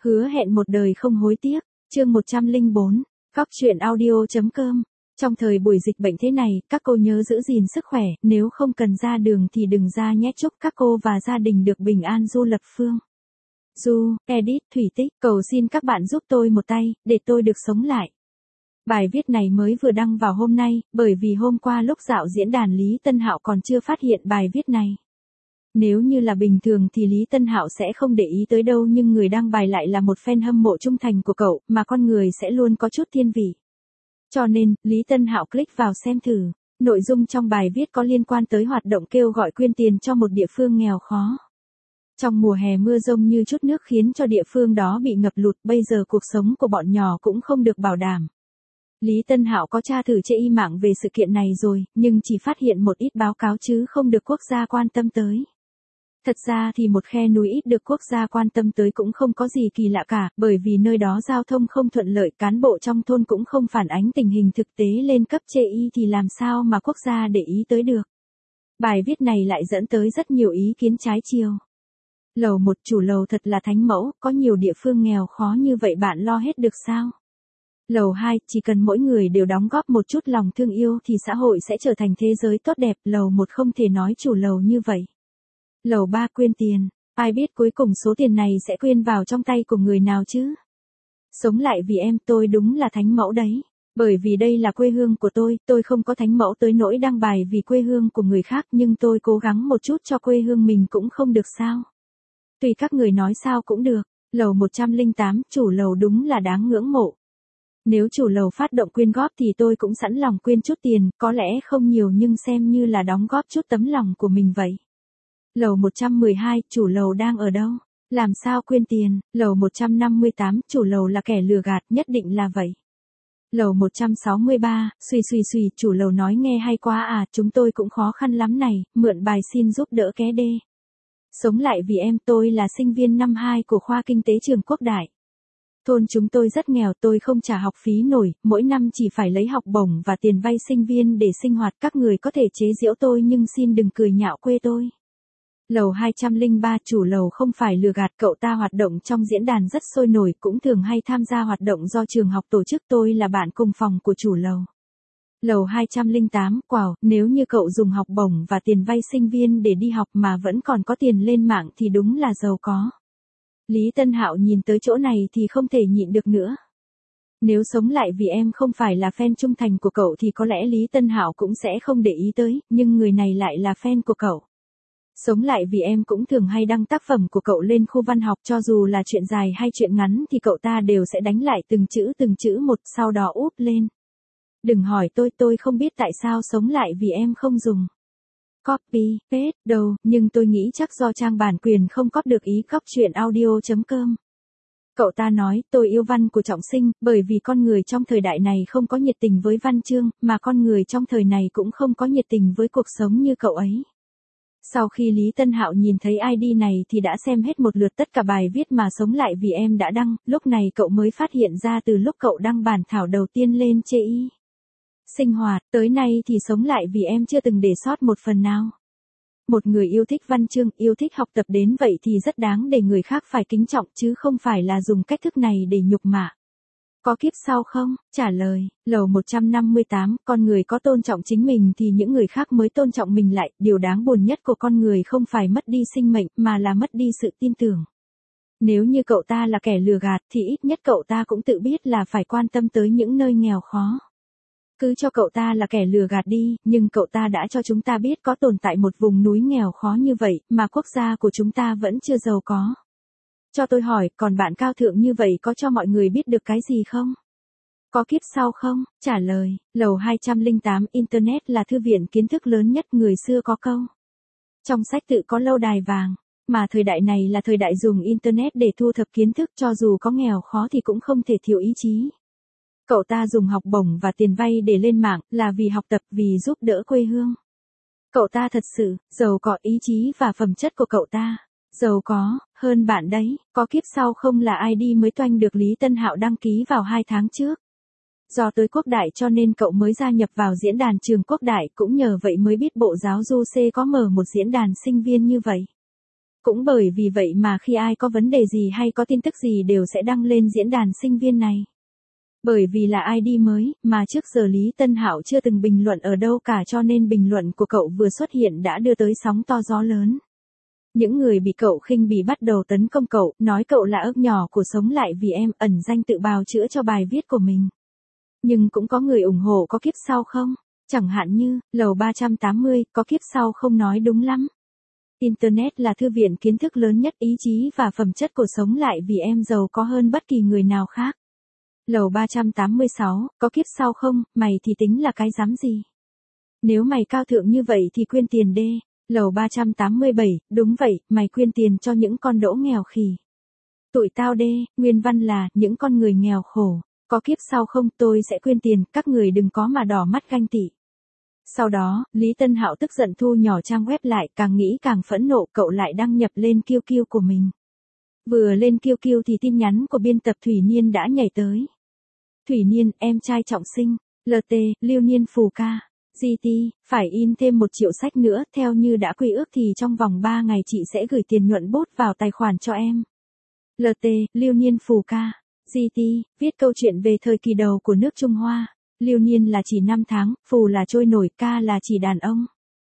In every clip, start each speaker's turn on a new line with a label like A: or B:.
A: Hứa hẹn một đời không hối tiếc. Chương 104. Góc truyện audio.com. Trong thời buổi dịch bệnh thế này, các cô nhớ giữ gìn sức khỏe, nếu không cần ra đường thì đừng ra nhé. Chúc các cô và gia đình được bình an. Du Lập Phương. Du, edit, Thủy Tích, cầu xin các bạn giúp tôi một tay, để tôi được sống lại. Bài viết này mới vừa đăng vào hôm nay, bởi vì hôm qua lúc dạo diễn đàn Lý Tân Hạo còn chưa phát hiện bài viết này. Nếu như là bình thường thì Lý Tân Hạo sẽ không để ý tới đâu, nhưng người đăng bài lại là một fan hâm mộ trung thành của cậu, mà con người sẽ luôn có chút thiên vị. Cho nên, Lý Tân Hạo click vào xem thử. Nội dung trong bài viết có liên quan tới hoạt động kêu gọi quyên tiền cho một địa phương nghèo khó. Trong mùa hè mưa rông như chút nước khiến cho địa phương đó bị ngập lụt, bây giờ cuộc sống của bọn nhỏ cũng không được bảo đảm. Lý Tân Hạo có tra thử trên mạng về sự kiện này rồi, nhưng chỉ phát hiện một ít báo cáo chứ không được quốc gia quan tâm tới. Thật ra thì một khe núi ít được quốc gia quan tâm tới cũng không có gì kỳ lạ cả, bởi vì nơi đó giao thông không thuận lợi, cán bộ trong thôn cũng không phản ánh tình hình thực tế lên cấp trên thì làm sao mà quốc gia để ý tới được. Bài viết này lại dẫn tới rất nhiều ý kiến trái chiều. Lầu 1 chủ lầu thật là thánh mẫu, có nhiều địa phương nghèo khó như vậy bạn lo hết được sao? Lầu 2, chỉ cần mỗi người đều đóng góp một chút lòng thương yêu thì xã hội sẽ trở thành thế giới tốt đẹp. Lầu 1 không thể nói chủ lầu như vậy. Lầu 3, quyên tiền. Ai biết cuối cùng số tiền này sẽ quyên vào trong tay của người nào chứ? Sống lại vì em, tôi đúng là thánh mẫu đấy. Bởi vì đây là quê hương của tôi không có thánh mẫu tới nỗi đăng bài vì quê hương của người khác, nhưng tôi cố gắng một chút cho quê hương mình cũng không được sao? Tùy các người nói sao cũng được. Lầu 108, chủ lầu đúng là đáng ngưỡng mộ. Nếu chủ lầu phát động quyên góp thì tôi cũng sẵn lòng quyên chút tiền, có lẽ không nhiều nhưng xem như là đóng góp chút tấm lòng của mình vậy. Lầu 112, chủ lầu đang ở đâu? Làm sao quyên tiền? Lầu 158, chủ lầu là kẻ lừa gạt, nhất định là vậy. Lầu 163, suy, chủ lầu nói nghe hay quá à, chúng tôi cũng khó khăn lắm này, mượn bài xin giúp đỡ ké đê. Sống lại vì em, tôi là sinh viên năm 2 của khoa kinh tế trường Quốc Đại. Thôn chúng tôi rất nghèo, tôi không trả học phí nổi, mỗi năm chỉ phải lấy học bổng và tiền vay sinh viên để sinh hoạt. Các người có thể chế giễu tôi nhưng xin đừng cười nhạo quê tôi. Lầu 203, chủ lầu không phải lừa gạt, cậu ta hoạt động trong diễn đàn rất sôi nổi, cũng thường hay tham gia hoạt động do trường học tổ chức. Tôi là bạn cùng phòng của chủ lầu. Lầu 208, quào, nếu như cậu dùng học bổng và tiền vay sinh viên để đi học mà vẫn còn có tiền lên mạng thì đúng là giàu có. Lý Tân Hạo nhìn tới chỗ này thì không thể nhịn được nữa. Nếu sống lại vì em không phải là fan trung thành của cậu thì có lẽ Lý Tân Hạo cũng sẽ không để ý tới, nhưng người này lại là fan của cậu. Sống lại vì em cũng thường hay đăng tác phẩm của cậu lên khu văn học, cho dù là chuyện dài hay chuyện ngắn thì cậu ta đều sẽ đánh lại từng chữ một, sau đó úp lên. Đừng hỏi tôi không biết tại sao sống lại vì em không dùng copy, paste đâu, nhưng tôi nghĩ chắc do trang bản quyền không copy được ý. Góc truyện audio.com. Cậu ta nói, tôi yêu văn của Trọng Sinh, bởi vì con người trong thời đại này không có nhiệt tình với văn chương, mà con người trong thời này cũng không có nhiệt tình với cuộc sống như cậu ấy. Sau khi Lý Tân Hạo nhìn thấy ID này thì đã xem hết một lượt tất cả bài viết mà sống lại vì em đã đăng, lúc này cậu mới phát hiện ra từ lúc cậu đăng bản thảo đầu tiên lên trên sinh hoạt, tới nay thì sống lại vì em chưa từng để sót một phần nào. Một người yêu thích văn chương, yêu thích học tập đến vậy thì rất đáng để người khác phải kính trọng chứ không phải là dùng cách thức này để nhục mạ. Có kiếp sau không? Trả lời, lầu 158, con người có tôn trọng chính mình thì những người khác mới tôn trọng mình lại. Điều đáng buồn nhất của con người không phải mất đi sinh mệnh mà là mất đi sự tin tưởng. Nếu như cậu ta là kẻ lừa gạt thì ít nhất cậu ta cũng tự biết là phải quan tâm tới những nơi nghèo khó. Cứ cho cậu ta là kẻ lừa gạt đi, nhưng cậu ta đã cho chúng ta biết có tồn tại một vùng núi nghèo khó như vậy, mà quốc gia của chúng ta vẫn chưa giàu có. Cho tôi hỏi, còn bạn cao thượng như vậy có cho mọi người biết được cái gì không? Có kiếp sau không? Trả lời, lầu 208, Internet là thư viện kiến thức lớn nhất. Người xưa có câu. Trong sách tự có lâu đài vàng, mà thời đại này là thời đại dùng Internet để thu thập kiến thức, cho dù có nghèo khó thì cũng không thể thiếu ý chí. Cậu ta dùng học bổng và tiền vay để lên mạng, là vì học tập, vì giúp đỡ quê hương. Cậu ta thật sự, giàu có. Ý chí và phẩm chất của cậu ta, giàu có, hơn bạn đấy. Có kiếp sau không là ID mới toanh được Lý Tân Hạo đăng ký vào 2 tháng trước. Do tới Quốc Đại cho nên cậu mới gia nhập vào diễn đàn trường Quốc Đại, cũng nhờ vậy mới biết Bộ Giáo dục có mở một diễn đàn sinh viên như vậy. Cũng bởi vì vậy mà khi ai có vấn đề gì hay có tin tức gì đều sẽ đăng lên diễn đàn sinh viên này. Bởi vì là ID mới, mà trước giờ Lý Tân Hạo chưa từng bình luận ở đâu cả cho nên bình luận của cậu vừa xuất hiện đã đưa tới sóng to gió lớn. Những người bị cậu khinh bỉ bắt đầu tấn công cậu, nói cậu là ức nhỏ của Sống Lại Vì Em, ẩn danh tự bào chữa cho bài viết của mình. Nhưng cũng có người ủng hộ có kiếp sau không? Chẳng hạn như, lầu 380, có kiếp sau không nói đúng lắm. Internet là thư viện kiến thức lớn nhất, ý chí và phẩm chất của Sống Lại Vì Em giàu có hơn bất kỳ người nào khác. Lầu 386, có kiếp sau không, mày thì tính là cái dám gì? Nếu mày cao thượng như vậy thì quyên tiền đê. Lầu 387, đúng vậy, mày quyên tiền cho những con đỗ nghèo khỉ. Tụi tao đê, nguyên văn là, những con người nghèo khổ. Có kiếp sau không, tôi sẽ quyên tiền, các người đừng có mà đỏ mắt ganh tị. Sau đó, Lý Tân Hạo tức giận thu nhỏ trang web lại, càng nghĩ càng phẫn nộ, cậu lại đăng nhập lên QQ của mình. Vừa lên QQ thì tin nhắn của biên tập Thủy Niên đã nhảy tới. Thủy Niên, em trai Trọng Sinh, LT, Lưu Niên Phù Ca, GT, phải in thêm 1 triệu sách nữa, theo như đã quy ước thì trong vòng 3 ngày chị sẽ gửi tiền nhuận bút vào tài khoản cho em. LT, Lưu Niên Phù Ca, GT, viết câu chuyện về thời kỳ đầu của nước Trung Hoa. Lưu Niên là chỉ 5 tháng, Phù là trôi nổi, Ca là chỉ đàn ông.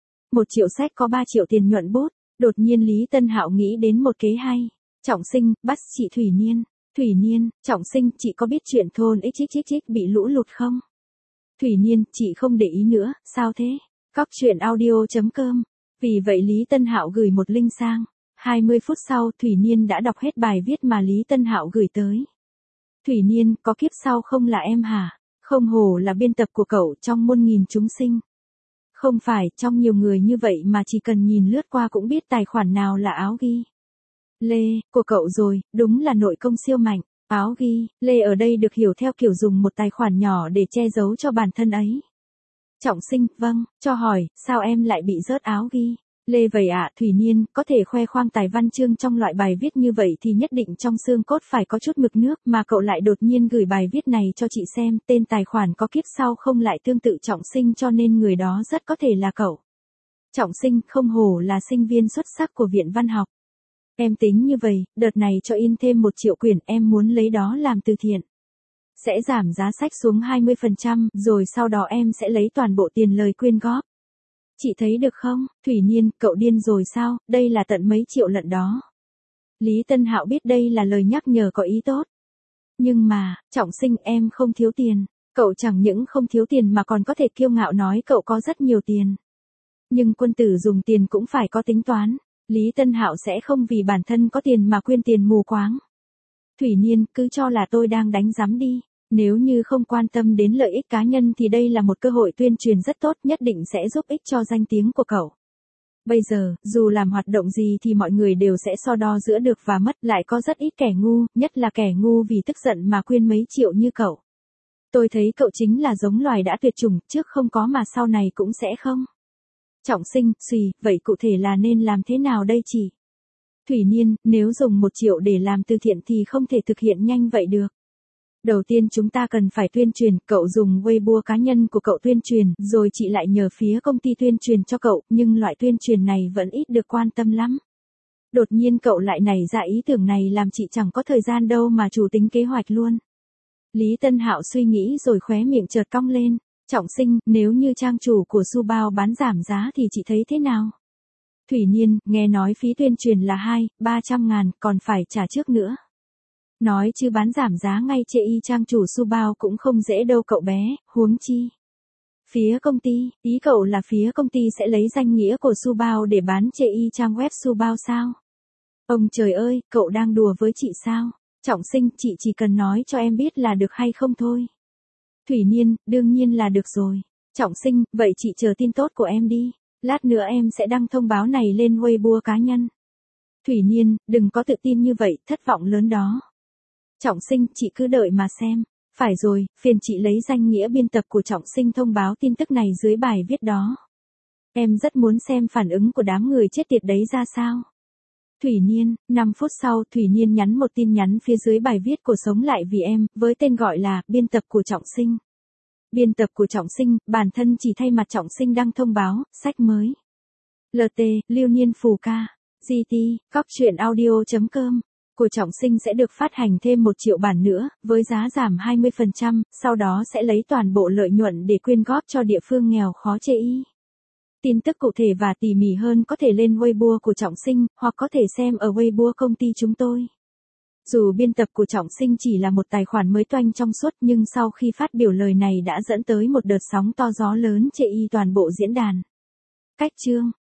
A: 1 triệu sách có 3 triệu tiền nhuận bút. Đột nhiên Lý Tân Hạo nghĩ đến một kế hay. Trọng Sinh, bắt chị Thủy Niên. Thủy Niên, Trọng Sinh, chị có biết chuyện thôn XXXX bị lũ lụt không? Thủy Niên, chị không để ý nữa, sao thế? Cóc truyện audio.com. Vì vậy Lý Tân Hạo gửi một link sang. 20 phút sau, Thủy Niên đã đọc hết bài viết mà Lý Tân Hạo gửi tới. Thủy Niên, có kiếp sau không là em hả? Không hổ là biên tập của cậu trong muôn nghìn chúng sinh. Không phải, trong nhiều người như vậy mà chỉ cần nhìn lướt qua cũng biết tài khoản nào là áo ghi. Lê, của cậu rồi, đúng là nội công siêu mạnh. Áo ghi, Lê ở đây được hiểu theo kiểu dùng một tài khoản nhỏ để che giấu cho bản thân ấy. Trọng Sinh, vâng, cho hỏi, sao em lại bị rớt áo ghi? Lê vậy ạ, Thủy Niên, có thể khoe khoang tài văn chương trong loại bài viết như vậy thì nhất định trong xương cốt phải có chút mực nước, mà cậu lại đột nhiên gửi bài viết này cho chị xem, tên tài khoản có kiếp sau không lại tương tự Trọng Sinh cho nên người đó rất có thể là cậu. Trọng Sinh, không hổ là sinh viên xuất sắc của Viện Văn học. Em tính như vậy, đợt này cho in thêm 1 triệu quyển, em muốn lấy đó làm từ thiện. Sẽ giảm giá sách xuống 20%, rồi sau đó em sẽ lấy toàn bộ tiền lời quyên góp. Chị thấy được không? Thủy Niên, cậu điên rồi sao, đây là tận mấy triệu lận đó. Lý Tân Hạo biết đây là lời nhắc nhở có ý tốt. Nhưng mà, Trọng Sinh, em không thiếu tiền. Cậu chẳng những không thiếu tiền mà còn có thể kiêu ngạo nói cậu có rất nhiều tiền. Nhưng quân tử dùng tiền cũng phải có tính toán. Lý Tân Hạo sẽ không vì bản thân có tiền mà quyên tiền mù quáng. Thủy Niên, cứ cho là tôi đang đánh giám đi. Nếu như không quan tâm đến lợi ích cá nhân thì đây là một cơ hội tuyên truyền rất tốt, nhất định sẽ giúp ích cho danh tiếng của cậu. Bây giờ, dù làm hoạt động gì thì mọi người đều sẽ so đo giữa được và mất, lại có rất ít kẻ ngu, nhất là kẻ ngu vì tức giận mà quyên mấy triệu như cậu. Tôi thấy cậu chính là giống loài đã tuyệt chủng, trước không có mà sau này cũng sẽ không. Trọng Sinh, xùy, vậy cụ thể là nên làm thế nào đây chị? Thủy Niên, nếu dùng 1 triệu để làm từ thiện thì không thể thực hiện nhanh vậy được. Đầu tiên chúng ta cần phải tuyên truyền, cậu dùng Weibo cá nhân của cậu tuyên truyền, rồi chị lại nhờ phía công ty tuyên truyền cho cậu, nhưng loại tuyên truyền này vẫn ít được quan tâm lắm. Đột nhiên cậu lại nảy ra ý tưởng này làm chị chẳng có thời gian đâu mà chủ tính kế hoạch luôn. Lý Tân Hạo suy nghĩ rồi khóe miệng chợt cong lên. Trọng Sinh, nếu như trang chủ của Subao bán giảm giá thì chị thấy thế nào? Thủy Niên, nghe nói phí tuyên truyền là 200-300 ngàn, còn phải trả trước nữa. Nói chứ bán giảm giá ngay chê y trang chủ Subao cũng không dễ đâu cậu bé, huống chi. Phía công ty, ý cậu là phía công ty sẽ lấy danh nghĩa của Subao để bán chê y trang web Subao sao? Ông trời ơi, cậu đang đùa với chị sao? Trọng Sinh, chị chỉ cần nói cho em biết là được hay không thôi. Thủy Niên, đương nhiên là được rồi. Trọng Sinh, vậy chị chờ tin tốt của em đi. Lát nữa em sẽ đăng thông báo này lên Weibo cá nhân. Thủy Niên, đừng có tự tin như vậy, thất vọng lớn đó. Trọng Sinh, chị cứ đợi mà xem. Phải rồi, phiền chị lấy danh nghĩa biên tập của Trọng Sinh thông báo tin tức này dưới bài viết đó. Em rất muốn xem phản ứng của đám người chết tiệt đấy ra sao. Thủy Niên, 5 phút sau, Thủy Niên nhắn một tin nhắn phía dưới bài viết của Sống Lại Vì Em, với tên gọi là, biên tập của Trọng Sinh. Biên tập của Trọng Sinh, bản thân chỉ thay mặt Trọng Sinh đăng thông báo, sách mới. LT, Lưu Niên Phù Ca. GT, Cóc truyện audio.com của Trọng Sinh sẽ được phát hành thêm 1 triệu bản nữa, với giá giảm 20%, sau đó sẽ lấy toàn bộ lợi nhuận để quyên góp cho địa phương nghèo khó chê y. Tin tức cụ thể và tỉ mỉ hơn có thể lên Weibo của Trọng Sinh, hoặc có thể xem ở Weibo công ty chúng tôi. Dù biên tập của Trọng Sinh chỉ là một tài khoản mới toanh trong suốt, nhưng sau khi phát biểu lời này đã dẫn tới một đợt sóng to gió lớn chê y toàn bộ diễn đàn. Cách chương